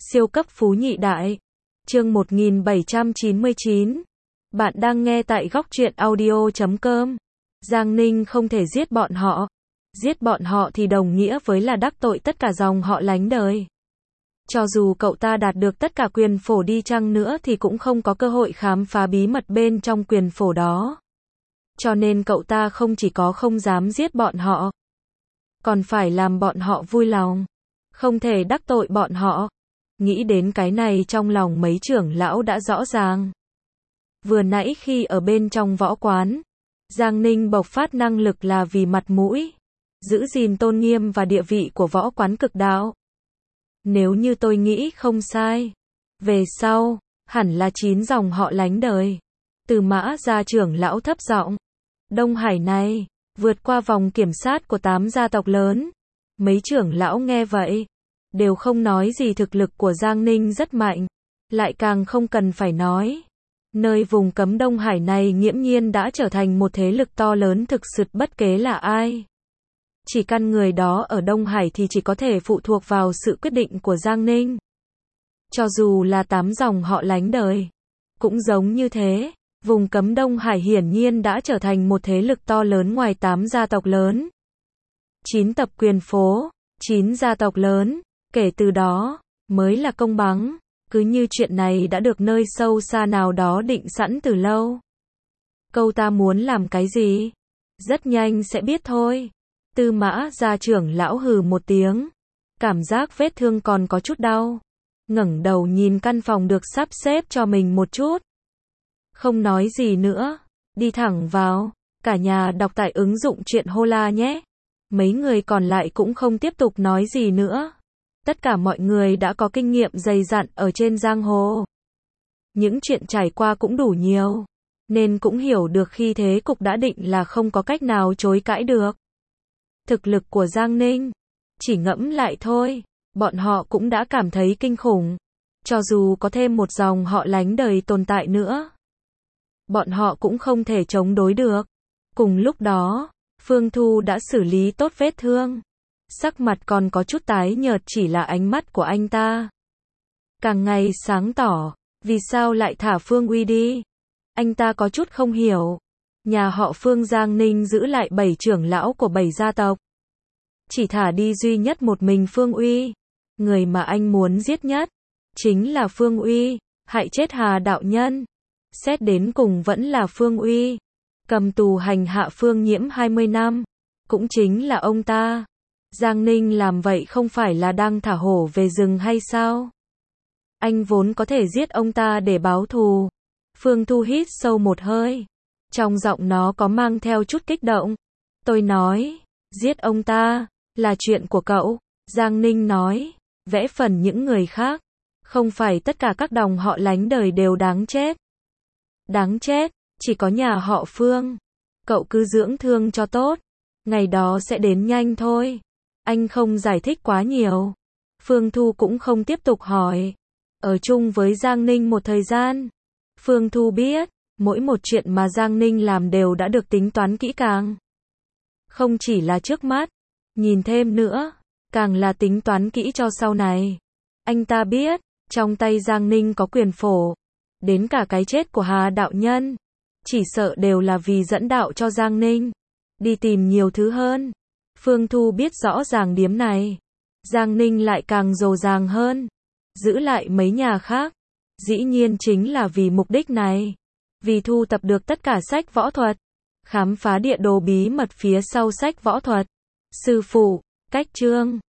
Siêu cấp phú nhị đại. Chương 1799. Bạn đang nghe tại góc truyện audio.com. Giang Ninh không thể giết bọn họ. Giết bọn họ thì đồng nghĩa với là đắc tội tất cả dòng họ lánh đời. Cho dù cậu ta đạt được tất cả quyền phổ đi chăng nữa thì cũng không có cơ hội khám phá bí mật bên trong quyền phổ đó. Cho nên cậu ta không chỉ có không dám giết bọn họ, còn phải làm bọn họ vui lòng. Không thể đắc tội bọn họ. Nghĩ đến cái này trong lòng mấy trưởng lão đã rõ ràng. Vừa nãy khi ở bên trong võ quán, Giang Ninh bộc phát năng lực là vì mặt mũi, giữ gìn tôn nghiêm và địa vị của võ quán cực đạo. Nếu như tôi nghĩ không sai, về sau, hẳn là 9 dòng họ lánh đời. Từ Mã gia trưởng lão thấp giọng. Đông Hải này, vượt qua vòng kiểm sát của 8 gia tộc lớn. Mấy trưởng lão nghe vậy, đều không nói gì, thực lực của Giang Ninh rất mạnh. Lại càng không cần phải nói. Nơi vùng cấm Đông Hải này nghiễm nhiên đã trở thành một thế lực to lớn thực sự bất kể là ai. Chỉ căn người đó ở Đông Hải thì chỉ có thể phụ thuộc vào sự quyết định của Giang Ninh. Cho dù là 8 dòng họ lánh đời, cũng giống như thế. Vùng cấm Đông Hải hiển nhiên đã trở thành một thế lực to lớn ngoài 8 gia tộc lớn. 9 tập quyền phố, 9 gia tộc lớn, kể từ đó, mới là công bằng. Cứ như chuyện này đã được nơi sâu xa nào đó định sẵn từ lâu. Câu ta muốn làm cái gì? Rất nhanh sẽ biết thôi. Tư Mã gia trưởng lão hừ một tiếng. Cảm giác vết thương còn có chút đau. Ngẩng đầu nhìn căn phòng được sắp xếp cho mình một chút. Không nói gì nữa. Đi thẳng vào. Cả nhà đọc tại ứng dụng truyện Hola nhé. Mấy người còn lại cũng không tiếp tục nói gì nữa. Tất cả mọi người đã có kinh nghiệm dày dặn ở trên giang hồ. Những chuyện trải qua cũng đủ nhiều. Nên cũng hiểu được khi thế cục đã định là không có cách nào chối cãi được. Thực lực của Giang Ninh, chỉ ngẫm lại thôi, bọn họ cũng đã cảm thấy kinh khủng. Cho dù có thêm một dòng họ lánh đời tồn tại nữa, bọn họ cũng không thể chống đối được. Cùng lúc đó, Phương Thu đã xử lý tốt vết thương. Sắc mặt còn có chút tái nhợt, chỉ là ánh mắt của anh ta càng ngày sáng tỏ. Vì sao lại thả Phương Uy đi? Anh ta có chút không hiểu. Nhà họ Phương Giang Ninh giữ lại 7 trưởng lão của 7 gia tộc. Chỉ thả đi duy nhất một mình Phương Uy. Người mà anh muốn giết nhất chính là Phương Uy, hại chết Hà đạo nhân. Xét đến cùng vẫn là Phương Uy. Cầm tù hành hạ Phương Nhiễm 20 năm. Cũng chính là ông ta. Giang Ninh làm vậy không phải là đang thả hổ về rừng hay sao? Anh vốn có thể giết ông ta để báo thù. Phương Thu hít sâu một hơi. Trong giọng nó có mang theo chút kích động. Tôi nói, giết ông ta, là chuyện của cậu. Giang Ninh nói, vẽ phần những người khác. Không phải tất cả các dòng họ lánh đời đều đáng chết. Đáng chết, chỉ có nhà họ Phương. Cậu cứ dưỡng thương cho tốt. Ngày đó sẽ đến nhanh thôi. Anh không giải thích quá nhiều. Phương Thu cũng không tiếp tục hỏi. Ở chung với Giang Ninh một thời gian, Phương Thu biết, mỗi một chuyện mà Giang Ninh làm đều đã được tính toán kỹ càng. Không chỉ là trước mắt, nhìn thêm nữa, càng là tính toán kỹ cho sau này. Anh ta biết, trong tay Giang Ninh có quyền phổ. Đến cả cái chết của Hà đạo nhân, chỉ sợ đều là vì dẫn đạo cho Giang Ninh đi tìm nhiều thứ hơn. Phương Thu biết rõ ràng điểm này. Giang Ninh lại càng dồ dàng hơn. Giữ lại mấy nhà khác, dĩ nhiên chính là vì mục đích này. Vì thu tập được tất cả sách võ thuật. Khám phá địa đồ bí mật phía sau sách võ thuật. Sư phụ, cách chương